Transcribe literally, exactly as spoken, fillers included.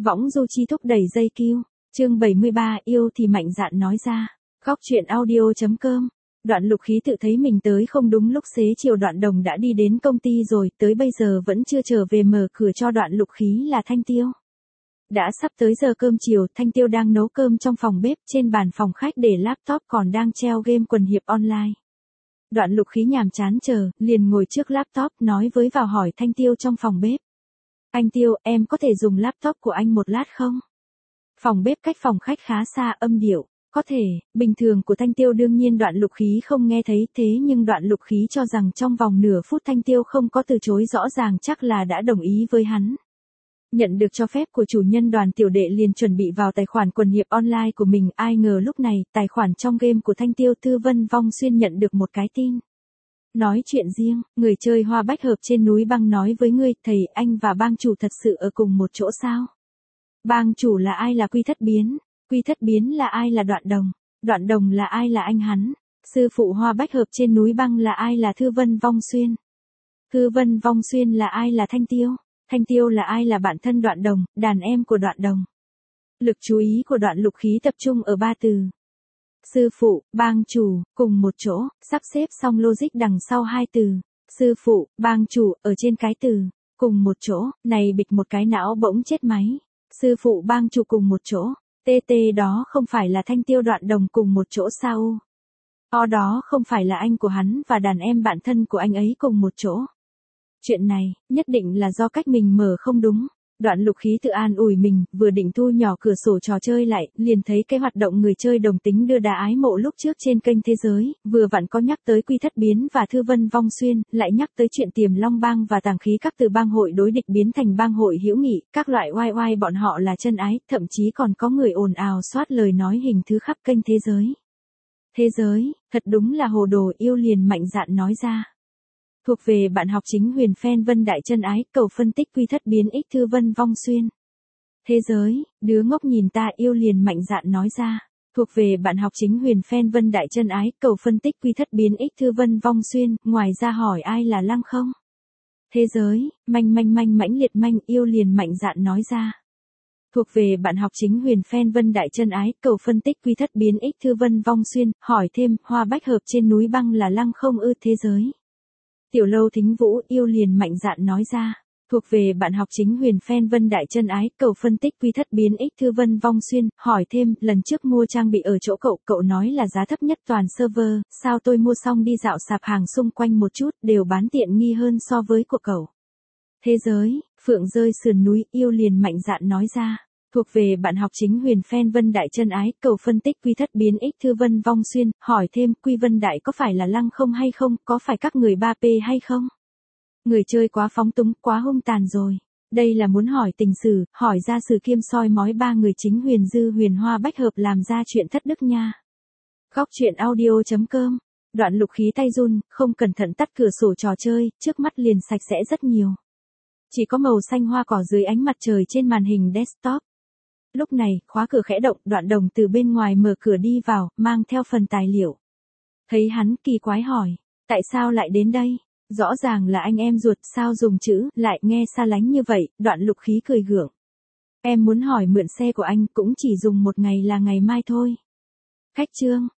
Võng du chi thúc đẩy dây kiu. Chương bảy mươi ba, yêu thì mạnh dạn nói ra. Góc truyện audio chấm com. Đoạn Lục Khí tự thấy mình tới không đúng lúc, xế chiều Đoạn Đồng đã đi đến công ty rồi, tới bây giờ vẫn chưa trở về. Mở cửa cho Đoạn Lục Khí là Thanh Tiêu. Đã sắp tới giờ cơm chiều, Thanh Tiêu đang nấu cơm trong phòng bếp, trên bàn phòng khách để laptop còn đang treo game quần hiệp online. Đoạn Lục Khí nhàm chán chờ, liền ngồi trước laptop nói với vào hỏi Thanh Tiêu trong phòng bếp. Anh Tiêu, em có thể dùng laptop của anh một lát không? Phòng bếp cách phòng khách khá xa, âm điệu. Có thể, bình thường của Thanh Tiêu đương nhiên Đoạn Lục Khí không nghe thấy, thế nhưng Đoạn Lục Khí cho rằng trong vòng nửa phút Thanh Tiêu không có từ chối rõ ràng chắc là đã đồng ý với hắn. Nhận được cho phép của chủ nhân, Đoàn Tiểu Đệ liền chuẩn bị vào tài khoản quần hiệp online của mình, ai ngờ lúc này, tài khoản trong game của Thanh Tiêu Thư Vân Vong Xuyên nhận được một cái tin. Nói chuyện riêng, người chơi hoa bách hợp trên núi băng nói với ngươi, thầy, anh và bang chủ thật sự ở cùng một chỗ sao? Bang chủ là ai? Là Quy Thất Biến. Quy Thất Biến là ai? Là Đoạn Đồng. Đoạn Đồng là ai? Là anh hắn. Sư phụ hoa bách hợp trên núi băng là ai? Là Thư Vân Vong Xuyên. Thư Vân Vong Xuyên là ai? Là Thanh Tiêu. Thanh Tiêu là ai? Là bạn thân Đoạn Đồng, đàn em của Đoạn Đồng. Lực chú ý của Đoạn Lục Khí tập trung ở ba từ. Sư phụ, bang chủ, cùng một chỗ, sắp xếp xong logic đằng sau hai từ. Sư phụ, bang chủ, ở trên cái từ, cùng một chỗ, này bịch một cái não bỗng chết máy. Sư phụ bang chủ cùng một chỗ, tê tê đó không phải là Thanh Tiêu Đoạn Đồng cùng một chỗ sao? O đó không phải là anh của hắn và đàn em bạn thân của anh ấy cùng một chỗ. Chuyện này, nhất định là do cách mình mở không đúng. Đoạn Lục Khí tự an ủi mình, vừa định thu nhỏ cửa sổ trò chơi lại, liền thấy cái hoạt động người chơi đồng tính đưa đà ái mộ lúc trước trên kênh Thế Giới, vừa vặn có nhắc tới Quy Thất Biến và Thư Vân Vong Xuyên, lại nhắc tới chuyện Tiềm Long Bang và Tàng Khí các từ bang hội đối địch biến thành bang hội hữu nghị, các loại oai oai bọn họ là chân ái, thậm chí còn có người ồn ào soát lời nói hình thứ khắp kênh Thế Giới. Thế Giới, thật đúng là hồ đồ, yêu liền mạnh dạn nói ra. Thuộc về bạn học chính Huyền fan Vân Đại chân ái, cầu phân tích Quy Thất Biến x Thư Vân Vong Xuyên. Thế Giới, đứa ngốc nhìn ta, yêu liền mạnh dạn nói ra. Thuộc về bạn học chính Huyền fan Vân Đại chân ái, cầu phân tích Quy Thất Biến x Thư Vân Vong Xuyên, ngoài ra hỏi ai là Lăng không? Thế Giới, manh manh manh mãnh liệt manh, yêu liền mạnh dạn nói ra. Thuộc về bạn học chính Huyền fan Vân Đại chân ái, cầu phân tích Quy Thất Biến x Thư Vân Vong Xuyên, hỏi thêm, hoa bách hợp trên núi băng là Lăng không ư? Thế Giới. Tiểu Lâu Thính Vũ, yêu liền mạnh dạn nói ra. Thuộc về bạn học chính Huyền fan Vân Đại chân ái, cầu phân tích Quy Thất Biến x Thư Vân Vong Xuyên, hỏi thêm, lần trước mua trang bị ở chỗ cậu, cậu nói là giá thấp nhất toàn server, sao tôi mua xong đi dạo sạp hàng xung quanh một chút, đều bán tiện nghi hơn so với của cậu. Thế Giới, phượng rơi sườn núi, yêu liền mạnh dạn nói ra. Thuộc về bạn học chính Huyền fan Vân Đại chân ái, cầu phân tích Quy Thất Biến x Thư Vân Vong Xuyên, hỏi thêm, Quy Vân Đại có phải là Lăng không hay không, có phải các người ba P hay không? Người chơi quá phóng túng, quá hung tàn rồi. Đây là muốn hỏi tình sử, hỏi ra sử kiêm soi mói ba người chính Huyền Dư Huyền Hoa bách hợp làm ra chuyện thất đức nha. Góc truyện audio chấm com. Đoạn Lục Khí tay run, không cẩn thận tắt cửa sổ trò chơi, trước mắt liền sạch sẽ rất nhiều. Chỉ có màu xanh hoa cỏ dưới ánh mặt trời trên màn hình desktop. Lúc này, khóa cửa khẽ động, Đoạn Đồng từ bên ngoài mở cửa đi vào, mang theo phần tài liệu. Thấy hắn, kỳ quái hỏi, tại sao lại đến đây? Rõ ràng là anh em ruột, sao dùng chữ, lại nghe xa lánh như vậy? Đoạn Lục Khí cười gượng. Em muốn hỏi mượn xe của anh, cũng chỉ dùng một ngày là ngày mai thôi. Khách trương,